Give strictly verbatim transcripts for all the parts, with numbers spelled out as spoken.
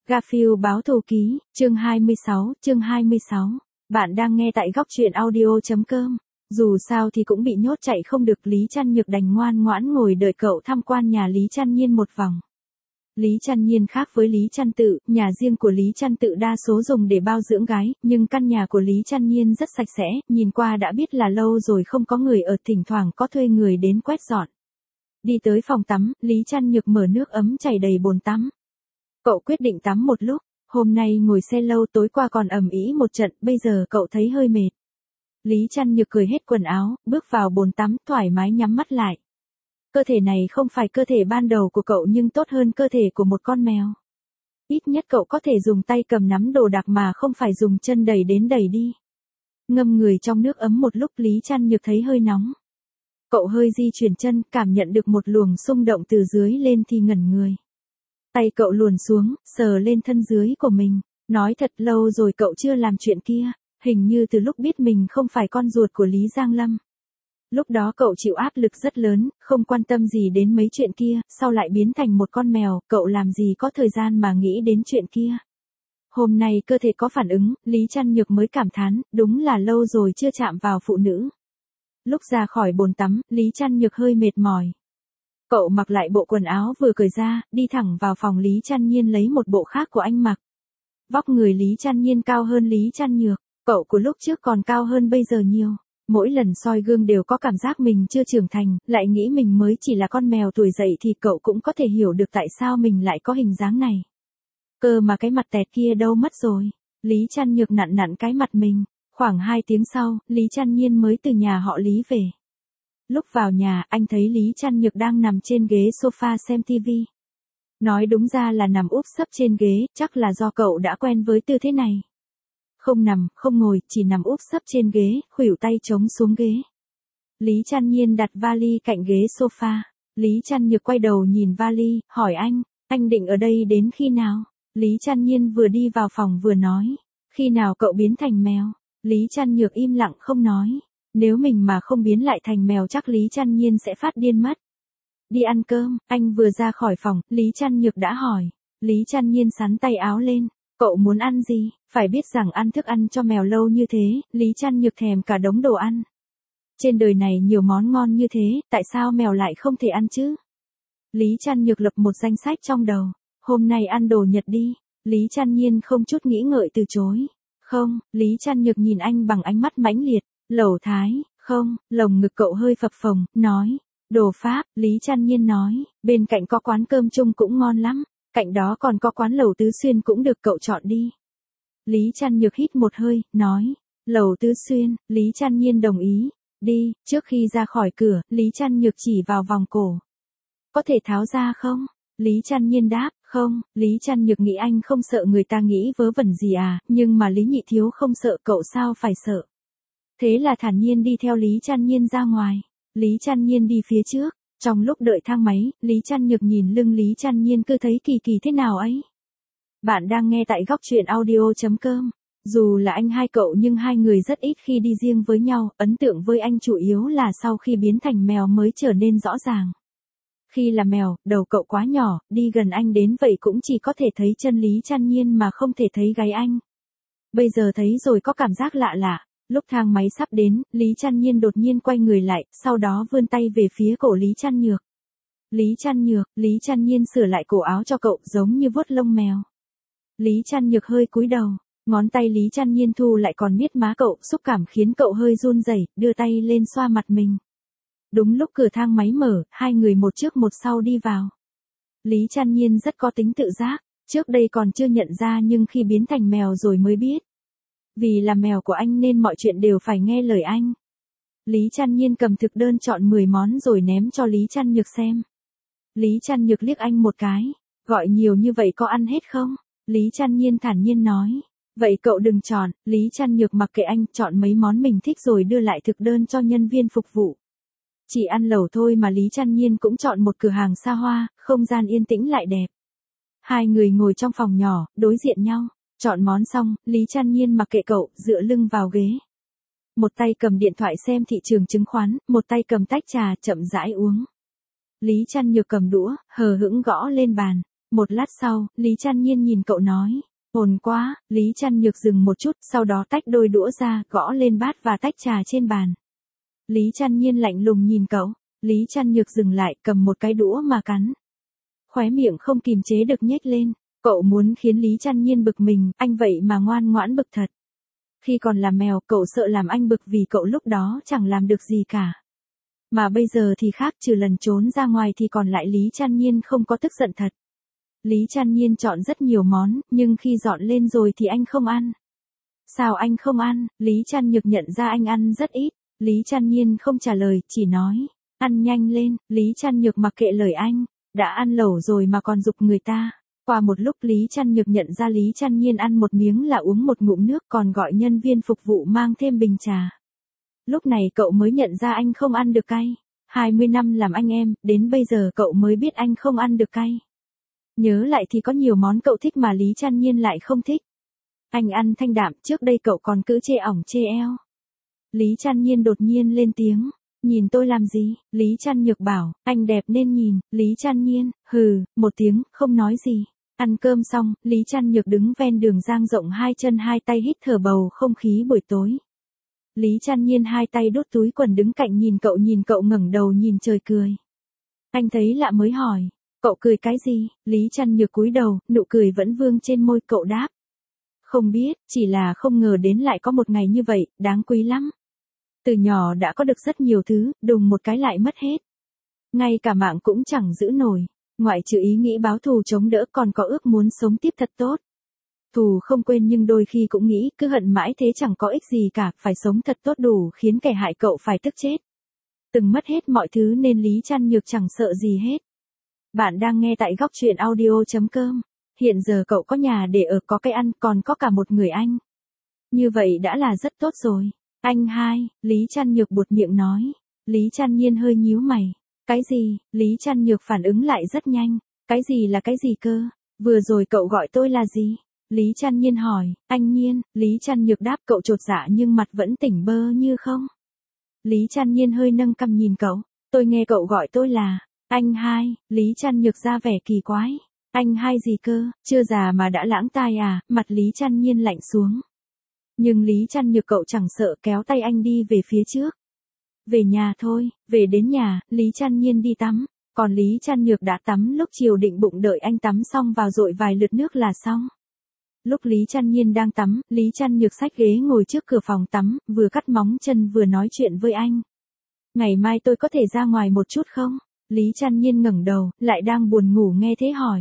Garfield báo thù ký, chương hai mươi sáu, chương hai mươi sáu. Bạn đang nghe tại góc truyện audio chấm com. Dù sao thì cũng bị nhốt chạy không được, Lý Trăn Nhược đành ngoan ngoãn ngồi đợi cậu tham quan nhà Lý Trăn Nhiên một vòng. Lý Trăn Nhiên khác với Lý Trăn Tự, nhà riêng của Lý Trăn Tự đa số dùng để bao dưỡng gái, nhưng căn nhà của Lý Trăn Nhiên rất sạch sẽ, nhìn qua đã biết là lâu rồi không có người ở, thỉnh thoảng có thuê người đến quét dọn. Đi tới phòng tắm, Lý Trăn Nhược mở nước ấm chảy đầy bồn tắm. Cậu quyết định tắm một lúc, hôm nay ngồi xe lâu, tối qua còn ầm ĩ một trận, bây giờ cậu thấy hơi mệt. Lý Trăn Nhược cởi hết quần áo, bước vào bồn tắm, thoải mái nhắm mắt lại. Cơ thể này không phải cơ thể ban đầu của cậu nhưng tốt hơn cơ thể của một con mèo. Ít nhất cậu có thể dùng tay cầm nắm đồ đạc mà không phải dùng chân đẩy đến đẩy đi. Ngâm người trong nước ấm một lúc, Lý Trăn Nhược thấy hơi nóng. Cậu hơi di chuyển chân, cảm nhận được một luồng xung động từ dưới lên thì ngẩn người. Tay cậu luồn xuống, sờ lên thân dưới của mình. Nói thật lâu rồi cậu chưa làm chuyện kia, hình như từ lúc biết mình không phải con ruột của Lý Giang Lâm. Lúc đó cậu chịu áp lực rất lớn, không quan tâm gì đến mấy chuyện kia, sau lại biến thành một con mèo, cậu làm gì có thời gian mà nghĩ đến chuyện kia. Hôm nay cơ thể có phản ứng, Lý Trăn Nhược mới cảm thán, đúng là lâu rồi chưa chạm vào phụ nữ. Lúc ra khỏi bồn tắm, Lý Trăn Nhược hơi mệt mỏi. Cậu mặc lại bộ quần áo vừa cởi ra, đi thẳng vào phòng Lý Trăn Nhiên lấy một bộ khác của anh mặc. Vóc người Lý Trăn Nhiên cao hơn Lý Trăn Nhược, cậu của lúc trước còn cao hơn bây giờ nhiều. Mỗi lần soi gương đều có cảm giác mình chưa trưởng thành, lại nghĩ mình mới chỉ là con mèo tuổi dậy thì cậu cũng có thể hiểu được tại sao mình lại có hình dáng này. Cơ mà cái mặt tẹt kia đâu mất rồi. Lý Trăn Nhược nặn nặn cái mặt mình. Khoảng hai tiếng sau, Lý Trăn Nhiên mới từ nhà họ Lý về. Lúc vào nhà, anh thấy Lý Trăn Nhược đang nằm trên ghế sofa xem tivi. Nói đúng ra là nằm úp sấp trên ghế, chắc là do cậu đã quen với tư thế này. Không nằm, không ngồi, chỉ nằm úp sấp trên ghế, khuỷu tay chống xuống ghế. Lý Trăn Nhiên đặt vali cạnh ghế sofa. Lý Trăn Nhược quay đầu nhìn vali, hỏi anh, anh định ở đây đến khi nào? Lý Trăn Nhiên vừa đi vào phòng vừa nói, khi nào cậu biến thành mèo? Lý Trăn Nhược im lặng không nói. Nếu mình mà không biến lại thành mèo chắc Lý Trăn Nhiên sẽ phát điên mất. Đi ăn cơm, anh vừa ra khỏi phòng, Lý Trăn Nhược đã hỏi. Lý Trăn Nhiên xắn tay áo lên. Cậu muốn ăn gì? Phải biết rằng ăn thức ăn cho mèo lâu như thế, Lý Trăn Nhược thèm cả đống đồ ăn. Trên đời này nhiều món ngon như thế, tại sao mèo lại không thể ăn chứ? Lý Trăn Nhược lập một danh sách trong đầu. Hôm nay ăn đồ Nhật đi. Lý Trăn Nhiên không chút nghĩ ngợi từ chối. Không, Lý Trăn Nhược nhìn anh bằng ánh mắt mãnh liệt. Lẩu Thái, không, lồng ngực cậu hơi phập phồng, nói. Đồ Pháp, Lý Trăn Nhiên nói, bên cạnh có quán cơm Trung cũng ngon lắm, cạnh đó còn có quán lẩu Tứ Xuyên cũng được, cậu chọn đi. Lý Trăn Nhược hít một hơi, nói. Lẩu Tứ Xuyên, Lý Trăn Nhiên đồng ý. Đi, trước khi ra khỏi cửa, Lý Trăn Nhược chỉ vào vòng cổ. Có thể tháo ra không? Lý Trăn Nhiên đáp, không, Lý Trăn Nhược nghĩ anh không sợ người ta nghĩ vớ vẩn gì à, nhưng mà Lý Nhị Thiếu không sợ, cậu sao phải sợ. Thế là thản nhiên đi theo Lý Trăn Nhiên ra ngoài. Lý Trăn Nhiên đi phía trước. Trong lúc đợi thang máy, Lý Trăn Nhược nhìn lưng Lý Trăn Nhiên cứ thấy kỳ kỳ thế nào ấy. Bạn đang nghe tại góc truyện audio chấm com. Dù là anh hai cậu nhưng hai người rất ít khi đi riêng với nhau, ấn tượng với anh chủ yếu là sau khi biến thành mèo mới trở nên rõ ràng. Khi là mèo, đầu cậu quá nhỏ, đi gần anh đến vậy cũng chỉ có thể thấy chân Lý Trăn Nhiên mà không thể thấy gáy anh. Bây giờ thấy rồi có cảm giác lạ lạ. Lúc thang máy sắp đến, Lý Trăn Nhiên đột nhiên quay người lại, sau đó vươn tay về phía cổ Lý Trăn Nhược. Lý Trăn Nhược, Lý Trăn Nhiên sửa lại cổ áo cho cậu giống như vuốt lông mèo. Lý Trăn Nhược hơi cúi đầu, ngón tay Lý Trăn Nhiên thu lại còn miết má cậu, xúc cảm khiến cậu hơi run rẩy, đưa tay lên xoa mặt mình. Đúng lúc cửa thang máy mở, hai người một trước một sau đi vào. Lý Trăn Nhiên rất có tính tự giác, trước đây còn chưa nhận ra nhưng khi biến thành mèo rồi mới biết. Vì là mèo của anh nên mọi chuyện đều phải nghe lời anh. Lý Trăn Nhiên cầm thực đơn chọn mười món rồi ném cho Lý Trăn Nhược xem. Lý Trăn Nhược liếc anh một cái, gọi nhiều như vậy có ăn hết không? Lý Trăn Nhiên thản nhiên nói, vậy cậu đừng chọn. Lý Trăn Nhược mặc kệ anh, chọn mấy món mình thích rồi đưa lại thực đơn cho nhân viên phục vụ. Chỉ ăn lẩu thôi mà Lý Trăn Nhiên cũng chọn một cửa hàng xa hoa, không gian yên tĩnh lại đẹp. Hai người ngồi trong phòng nhỏ, đối diện nhau. Chọn món xong, Lý Trăn Nhiên mặc kệ cậu, dựa lưng vào ghế. Một tay cầm điện thoại xem thị trường chứng khoán, một tay cầm tách trà, chậm rãi uống. Lý Trăn Nhược cầm đũa, hờ hững gõ lên bàn. Một lát sau, Lý Trăn Nhiên nhìn cậu nói. Ồn quá, Lý Trăn Nhược dừng một chút, sau đó tách đôi đũa ra, gõ lên bát và tách trà trên bàn. Lý Trăn Nhiên lạnh lùng nhìn cậu. Lý Trăn Nhược dừng lại, cầm một cái đũa mà cắn. Khóe miệng không kìm chế được nhếch lên. Cậu muốn khiến Lý Trăn Nhiên bực mình, anh vậy mà ngoan ngoãn bực thật. Khi còn là mèo, cậu sợ làm anh bực vì cậu lúc đó chẳng làm được gì cả. Mà bây giờ thì khác, trừ lần trốn ra ngoài thì còn lại Lý Trăn Nhiên không có tức giận thật. Lý Trăn Nhiên chọn rất nhiều món, nhưng khi dọn lên rồi thì anh không ăn. Sao anh không ăn? Lý Trăn Nhược nhận ra anh ăn rất ít. Lý Trăn Nhiên không trả lời, chỉ nói. Ăn nhanh lên. Lý Trăn Nhược mặc kệ lời anh. Đã ăn lẩu rồi mà còn giục người ta. Qua một lúc Lý Trăn Nhược nhận ra Lý Trăn Nhiên ăn một miếng là uống một ngụm nước, còn gọi nhân viên phục vụ mang thêm bình trà. Lúc này cậu mới nhận ra anh không ăn được cay. hai mươi năm làm anh em, đến bây giờ cậu mới biết anh không ăn được cay. Nhớ lại thì có nhiều món cậu thích mà Lý Trăn Nhiên lại không thích. Anh ăn thanh đạm, trước đây cậu còn cứ chê ỏng chê eo. Lý Trăn Nhiên đột nhiên lên tiếng. Nhìn tôi làm gì? Lý Trăn Nhược bảo, anh đẹp nên nhìn. Lý Trăn Nhiên, hừ, một tiếng, không nói gì. Ăn cơm xong, Lý Trăn Nhược đứng ven đường dang rộng hai chân hai tay hít thở bầu không khí buổi tối. Lý Trăn Nhiên hai tay đút túi quần đứng cạnh nhìn cậu nhìn cậu ngẩng đầu nhìn trời cười. Anh thấy lạ mới hỏi, cậu cười cái gì? Lý Trăn Nhược cúi đầu, nụ cười vẫn vương trên môi, cậu đáp. Không biết, chỉ là không ngờ đến lại có một ngày như vậy, đáng quý lắm. Từ nhỏ đã có được rất nhiều thứ, đùng một cái lại mất hết. Ngay cả mạng cũng chẳng giữ nổi, ngoại trừ ý nghĩ báo thù chống đỡ còn có ước muốn sống tiếp thật tốt. Thù không quên nhưng đôi khi cũng nghĩ cứ hận mãi thế chẳng có ích gì cả, phải sống thật tốt đủ khiến kẻ hại cậu phải tức chết. Từng mất hết mọi thứ nên Lý Trăn Nhược chẳng sợ gì hết. Bạn đang nghe tại góc truyện audio chấm com. Hiện giờ cậu có nhà để ở, có cái ăn, còn có cả một người anh. Như vậy đã là rất tốt rồi. Anh hai, Lý Trăn Nhược buột miệng nói. Lý Trăn Nhiên hơi nhíu mày. Cái gì? Lý Trăn Nhược phản ứng lại rất nhanh. Cái gì là cái gì cơ? Vừa rồi cậu gọi tôi là gì? Lý Trăn Nhiên hỏi. Anh Nhiên. Lý Trăn Nhược đáp, cậu chột dạ nhưng mặt vẫn tỉnh bơ như không. Lý Trăn Nhiên hơi nâng cằm nhìn cậu. Tôi nghe cậu gọi tôi là anh hai. Lý Trăn Nhược ra vẻ kỳ quái. Anh hai gì cơ? Chưa già mà đã lãng tai à? Mặt Lý Trăn Nhiên lạnh xuống. Nhưng Lý Trăn Nhược cậu chẳng sợ, kéo tay anh đi về phía trước. Về nhà thôi. Về đến nhà, Lý Trăn Nhiên đi tắm. Còn Lý Trăn Nhược đã tắm lúc chiều, định bụng đợi anh tắm xong vào dội vài lượt nước là xong. Lúc Lý Trăn Nhiên đang tắm, Lý Trăn Nhược xách ghế ngồi trước cửa phòng tắm, vừa cắt móng chân vừa nói chuyện với anh. Ngày mai tôi có thể ra ngoài một chút không? Lý Trăn Nhiên ngẩng đầu, lại đang buồn ngủ nghe thế hỏi.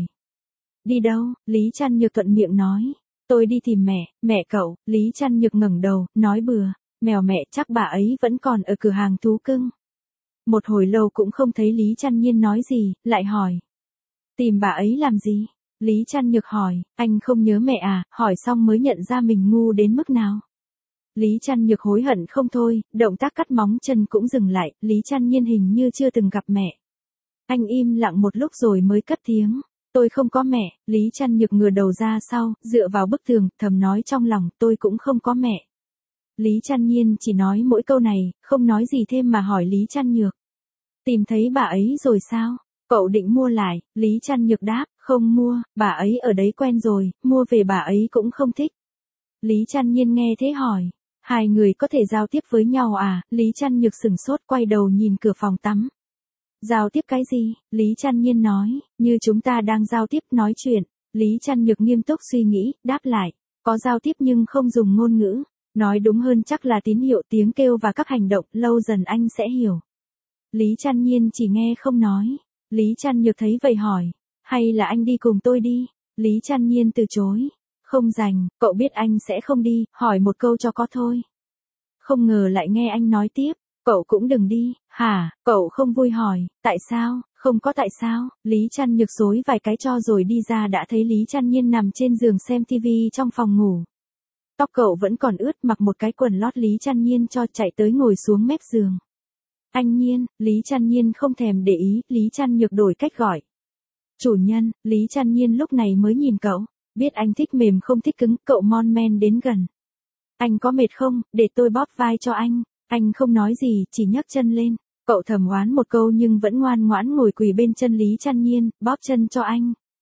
Đi đâu? Lý Trăn Nhược thuận miệng nói. Tôi đi tìm mẹ, mẹ cậu. Lý Trăn Nhược ngẩng đầu, nói bừa. Mèo mẹ, chắc bà ấy vẫn còn ở cửa hàng thú cưng. Một hồi lâu cũng không thấy Lý Trăn Nhiên nói gì, lại hỏi. Tìm bà ấy làm gì? Lý Trăn Nhược hỏi, anh không nhớ mẹ à? Hỏi xong mới nhận ra mình ngu đến mức nào. Lý Trăn Nhược hối hận không thôi, động tác cắt móng chân cũng dừng lại, Lý Trăn Nhiên hình như chưa từng gặp mẹ. Anh im lặng một lúc rồi mới cất tiếng. Tôi không có mẹ. Lý Trăn Nhược ngửa đầu ra sau, dựa vào bức tường, thầm nói trong lòng, tôi cũng không có mẹ. Lý Trăn Nhiên chỉ nói mỗi câu này, không nói gì thêm mà hỏi Lý Trăn Nhược. Tìm thấy bà ấy rồi sao? Cậu định mua lại? Lý Trăn Nhược đáp, không mua, bà ấy ở đấy quen rồi, mua về bà ấy cũng không thích. Lý Trăn Nhiên nghe thế hỏi. Hai người có thể giao tiếp với nhau à? Lý Trăn Nhược sửng sốt quay đầu nhìn cửa phòng tắm. Giao tiếp cái gì? Lý Trăn Nhiên nói, như chúng ta đang giao tiếp nói chuyện. Lý Trăn Nhược nghiêm túc suy nghĩ, đáp lại. Có giao tiếp nhưng không dùng ngôn ngữ. Nói đúng hơn chắc là tín hiệu, tiếng kêu và các hành động, lâu dần anh sẽ hiểu. Lý Trăn Nhiên chỉ nghe không nói. Lý Trăn Nhược thấy vậy hỏi. Hay là anh đi cùng tôi đi? Lý Trăn Nhiên từ chối. Không rành, cậu biết anh sẽ không đi, hỏi một câu cho có thôi. Không ngờ lại nghe anh nói tiếp. Cậu cũng đừng đi. Hả? Cậu không vui hỏi. Tại sao? Không có tại sao. Lý Trăn Nhược xối vài cái cho rồi đi ra, đã thấy Lý Trăn Nhiên nằm trên giường xem tivi trong phòng ngủ. Tóc cậu vẫn còn ướt, mặc một cái quần lót Lý Trăn Nhiên cho, chạy tới ngồi xuống mép giường. Anh Nhiên. Lý Trăn Nhiên không thèm để ý, Lý Trăn Nhược đổi cách gọi. Chủ nhân. Lý Trăn Nhiên lúc này mới nhìn cậu. Biết anh thích mềm không thích cứng, cậu mon men đến gần. Anh có mệt không? Để tôi bóp vai cho anh. Anh không nói gì, chỉ nhấc chân lên. Cậu thầm oán một câu nhưng vẫn ngoan ngoãn ngồi quỳ bên chân Lý Trăn Nhiên, bóp chân cho anh.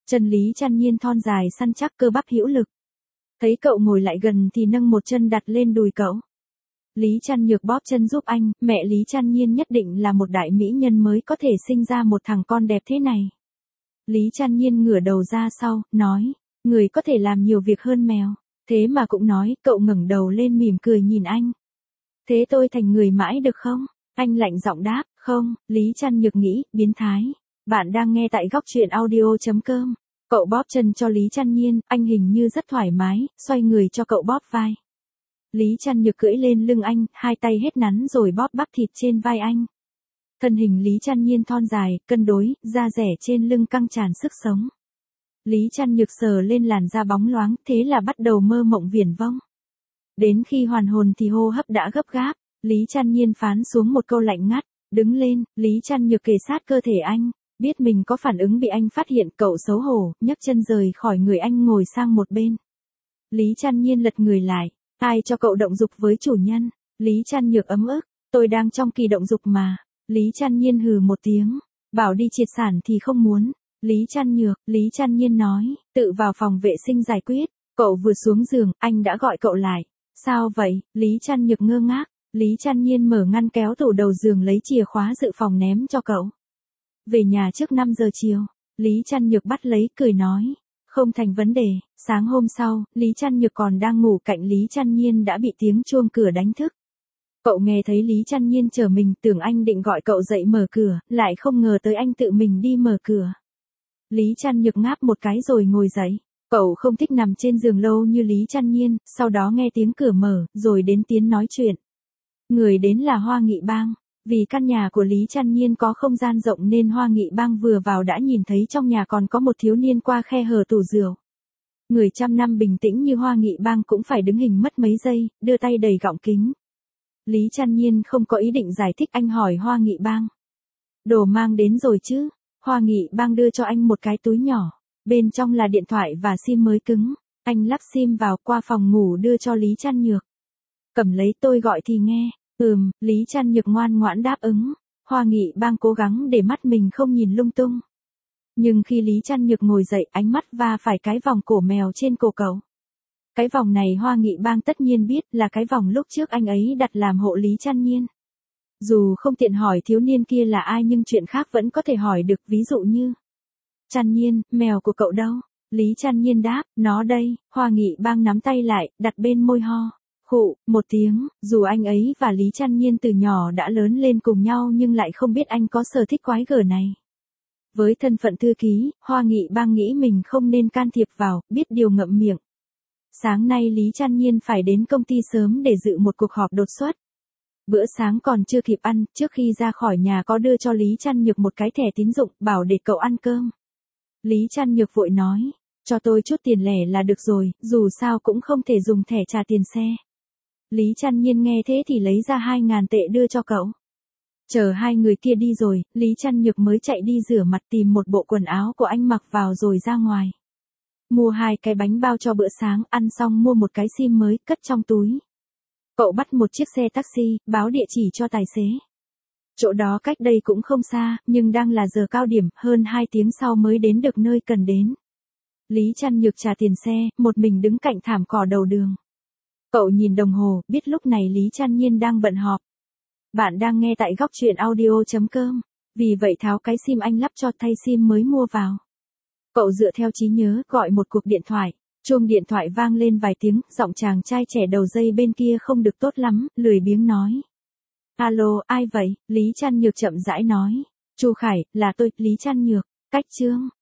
Chân Lý Trăn Nhiên thon dài săn chắc cơ bắp hữu lực. Thấy cậu ngồi lại gần thì nâng một chân đặt lên đùi cậu. Lý Trăn Nhược bóp chân giúp anh, mẹ Lý Trăn Nhiên nhất định là một đại mỹ nhân mới có thể sinh ra một thằng con đẹp thế này. Lý Trăn Nhiên ngửa đầu ra sau, nói, người có thể làm nhiều việc hơn mèo. Thế mà cũng nói, cậu ngẩng đầu lên mỉm cười nhìn anh. Thế tôi thành người mãi được không? Anh lạnh giọng đáp, không, Lý Trăn Nhược nghĩ, biến thái. Bạn đang nghe tại góc truyện audio chấm com. Cậu bóp chân cho Lý Trăn Nhiên, anh hình như rất thoải mái, xoay người cho cậu bóp vai. Lý Trăn Nhược cưỡi lên lưng anh, hai tay hết nắn rồi bóp bắp thịt trên vai anh. Thân hình Lý Trăn Nhiên thon dài, cân đối, da rẻ trên lưng căng tràn sức sống. Lý Trăn Nhược sờ lên làn da bóng loáng, thế là bắt đầu mơ mộng viển vông. Đến khi hoàn hồn thì hô hấp đã gấp gáp, Lý Trăn Nhiên phán xuống một câu lạnh ngắt, đứng lên, Lý Trăn Nhược kề sát cơ thể anh, biết mình có phản ứng bị anh phát hiện, cậu xấu hổ, nhấc chân rời khỏi người anh ngồi sang một bên. Lý Trăn Nhiên lật người lại, ai cho cậu động dục với chủ nhân? Lý Trăn Nhược ấm ức, tôi đang trong kỳ động dục mà. Lý Trăn Nhiên hừ một tiếng, bảo đi triệt sản thì không muốn. Lý Trăn Nhược, Lý Trăn Nhiên nói, tự vào phòng vệ sinh giải quyết. Cậu vừa xuống giường, anh đã gọi cậu lại. Sao vậy? Lý Trăn Nhược ngơ ngác. Lý Trăn Nhiên mở ngăn kéo tủ đầu giường lấy chìa khóa dự phòng ném cho cậu. Về nhà trước năm giờ chiều, Lý Trăn Nhược bắt lấy, cười nói, không thành vấn đề. Sáng hôm sau, Lý Trăn Nhược còn đang ngủ cạnh Lý Trăn Nhiên đã bị tiếng chuông cửa đánh thức. Cậu nghe thấy Lý Trăn Nhiên chờ mình, tưởng anh định gọi cậu dậy mở cửa, lại không ngờ tới anh tự mình đi mở cửa. Lý Trăn Nhược ngáp một cái rồi ngồi dậy. Cậu không thích nằm trên giường lâu như Lý Trăn Nhiên, sau đó nghe tiếng cửa mở, rồi đến tiếng nói chuyện. Người đến là Hoa Nghị Bang. Vì căn nhà của Lý Trăn Nhiên có không gian rộng nên Hoa Nghị Bang vừa vào đã nhìn thấy trong nhà còn có một thiếu niên qua khe hở tủ rượu. Người trăm năm bình tĩnh như Hoa Nghị Bang cũng phải đứng hình mất mấy giây, đưa tay đầy gọng kính. Lý Trăn Nhiên không có ý định giải thích, anh hỏi Hoa Nghị Bang. Đồ mang đến rồi chứ? Hoa Nghị Bang đưa cho anh một cái túi nhỏ, bên trong là điện thoại và sim mới cứng. Anh lắp sim vào, qua phòng ngủ đưa cho Lý Trăn Nhược. Cầm lấy, tôi gọi thì nghe. Ừm, Lý Trăn Nhược ngoan ngoãn đáp ứng. Hoa Nghị Bang cố gắng để mắt mình không nhìn lung tung. Nhưng khi Lý Trăn Nhược ngồi dậy, ánh mắt va phải cái vòng cổ mèo trên cổ cậu. Cái vòng này Hoa Nghị Bang tất nhiên biết là cái vòng lúc trước anh ấy đặt làm hộ Lý Trăn Nhiên. Dù không tiện hỏi thiếu niên kia là ai nhưng chuyện khác vẫn có thể hỏi được, ví dụ như: Trăn Nhiên, mèo của cậu đâu? Lý Trăn Nhiên đáp, nó đây. Hoa Nghị Bang nắm tay lại, đặt bên môi ho. Khụ, một tiếng, dù anh ấy và Lý Trăn Nhiên từ nhỏ đã lớn lên cùng nhau nhưng lại không biết anh có sở thích quái gở này. Với thân phận thư ký, Hoa Nghị Bang nghĩ mình không nên can thiệp vào, biết điều ngậm miệng. Sáng nay Lý Trăn Nhiên phải đến công ty sớm để dự một cuộc họp đột xuất. Bữa sáng còn chưa kịp ăn, trước khi ra khỏi nhà có đưa cho Lý Trăn Nhược một cái thẻ tín dụng, bảo để cậu ăn cơm. Lý Trăn Nhược vội nói, cho tôi chút tiền lẻ là được rồi, dù sao cũng không thể dùng thẻ trả tiền xe. Lý Trăn Nhiên nghe thế thì lấy ra hai ngàn tệ đưa cho cậu. Chờ hai người kia đi rồi, Lý Trăn Nhược mới chạy đi rửa mặt tìm một bộ quần áo của anh mặc vào rồi ra ngoài. Mua hai cái bánh bao cho bữa sáng, ăn xong mua một cái sim mới, cất trong túi. Cậu bắt một chiếc xe taxi, báo địa chỉ cho tài xế. Chỗ đó cách đây cũng không xa, nhưng đang là giờ cao điểm, hơn hai tiếng sau mới đến được nơi cần đến. Lý Trăn Nhược trả tiền xe, một mình đứng cạnh thảm cỏ đầu đường. Cậu nhìn đồng hồ, biết lúc này Lý Trăn Nhiên đang bận họp. Bạn đang nghe tại góc truyện audio chấm com. Vì vậy tháo cái sim anh lắp cho thay sim mới mua vào. Cậu dựa theo trí nhớ, gọi một cuộc điện thoại. Chuông điện thoại vang lên vài tiếng, giọng chàng trai trẻ đầu dây bên kia không được tốt lắm, lười biếng nói. Alo, ai vậy? Lý Trăn Nhược chậm rãi nói. Chu Khải, là tôi, Lý Trăn Nhược. Cách chương.